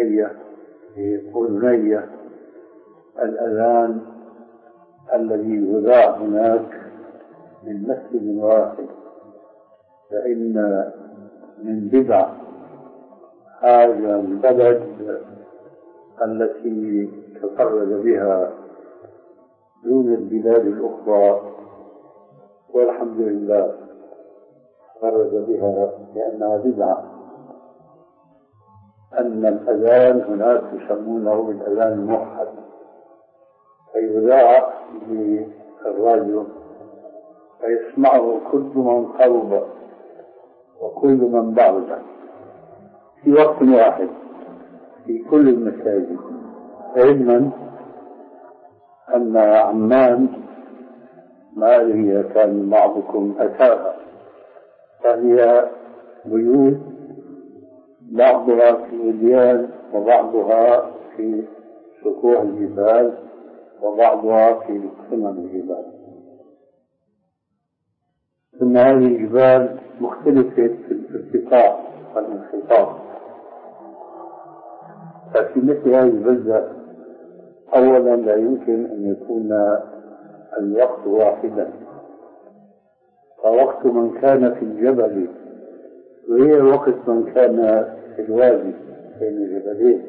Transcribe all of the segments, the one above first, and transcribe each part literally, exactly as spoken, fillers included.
إلي في أذني الأذان الذي يذاع هناك من مسجد واحد، فإن من بدع هذا البلد التي تفرد بها دون البلاد الأخرى، والحمد لله تفرد بها لأنها بدعة، أن الأذان هناك يسمونه بالأذان الموحد، فيذاع بالراديو فيسمعه كل من قرب وكل من بعد في وقت واحد في كل المساجد، علما أن عمان ما هي كان بعضكم أتاها، فهي بيوت بعضها في وديان وبعضها في سطوح الجبال وبعضها في قمم الجبال، ثم هذه الجبال مختلفة في الارتفاع والانخفاض. ففي مثل هذه البلدة أولا لا يمكن أن يكون الوقت واحدا، فوقت من كان في الجبل غير وقت من كان في الوادي بين الجبلين،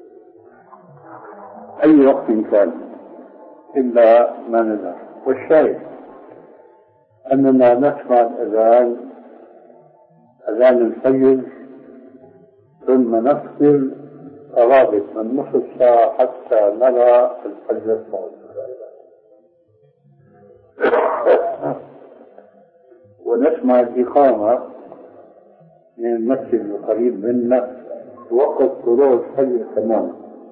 أي وقت كان إلا ما نزل. والشاهد أننا نسمع الأذان أذان الفجر ثم نفصل قرابة من نصف ساعة حتى نرى الفجر الصادق، ونسمع الإقامة من المسجد القريب منا وقت طلوع الفجر تماما،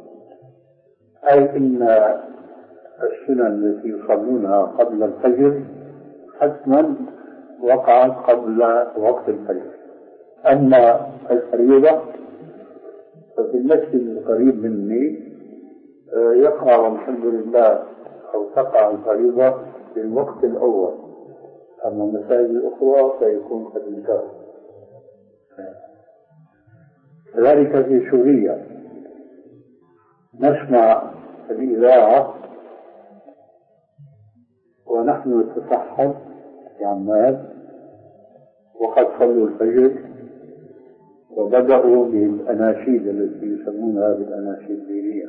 أي إن السنن التي يصلونها قبل الفجر حتما وقعت قبل وقت الفجر. أما الفريضة ففي المسجد القريب مني يقع الحمد لله أو تقع الفريضة في الوقت الأول، أما المساجد الأخرى فيكون قد انتهى. كذلك في سوريا نسمع الإذاعة ونحن نتسحر في عمان وقد صلوا الفجر وبدأوا بالأناشيد التي يسمونها بالأناشيد الدينية.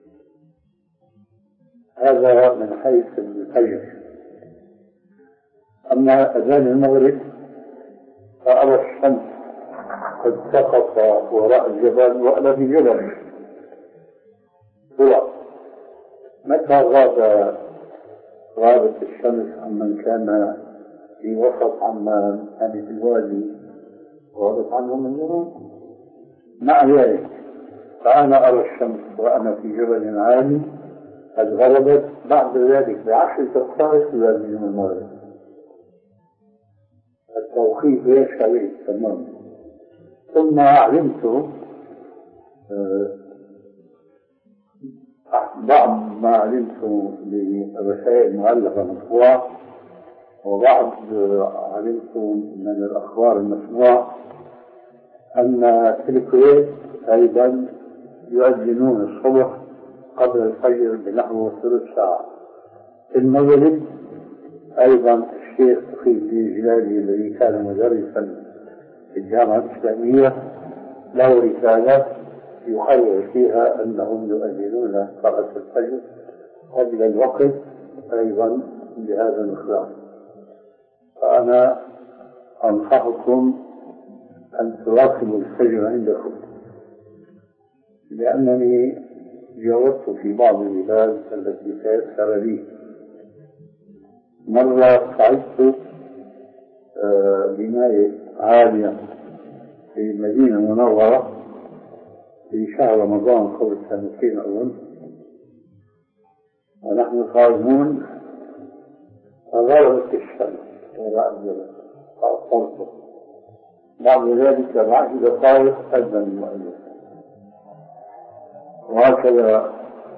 هذا من حيث الفجر. أما أذان المغرب فأرى الشمس قد سقط وراء الجبل وأنا في جبل هو متى غاب غابت الشمس عمن كان في وسط عمان يعني في الوادي غابت عنهم النور. مع ذلك فأنا أرى الشمس وأنا في جبل عالي قد غربت بعد ذلك بعشر دقائق لازم المغرب. التوقيت غير شريف تماما. ثم علمت بعض ما علمت برسائل مؤلفة مطبوعة، وبعض علمت من الأخبار المسموعة أن في الكويت أيضا يؤذنون الصبح قبل الفجر بنحو ثلث ساعة. في المغرب أيضا الشيخ تقي الدين الجلالي الذي كان مدرسا في الجامعة الإسلامية له رسالة يحرر فيها أنهم يؤذنون صلاة الفجر قبل الوقت أيضا بهذا المقدار. فأنا أنصحكم أن تراقبوا الفجر عندكم، لأنني جاوبت في بعض البلاد التي تيسر لي. مرة صعدت بناية عالية في المدينة المنورة في شهر رمضان قبل سنتين أظن، ونحن قائمون فغربت الشمس وراء الجبل فأبطلت. بعد ذلك بعد دقائق أذن المؤذن، وهكذا.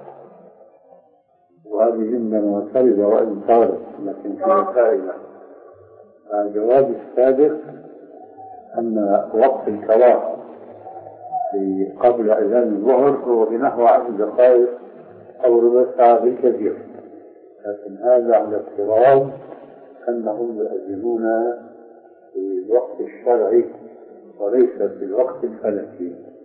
وهذه جملة معترضة وإن طارت لكن فيها فائدة. الجواب السابق أن وقت الكراهة قبل أذان الظهر هو بنحو عشر دقائق أو ربع ساعة بالكثير، لكن هذا على افتراض أنهم يؤذنون في الوقت الشرعي وليس في الوقت الفلكي.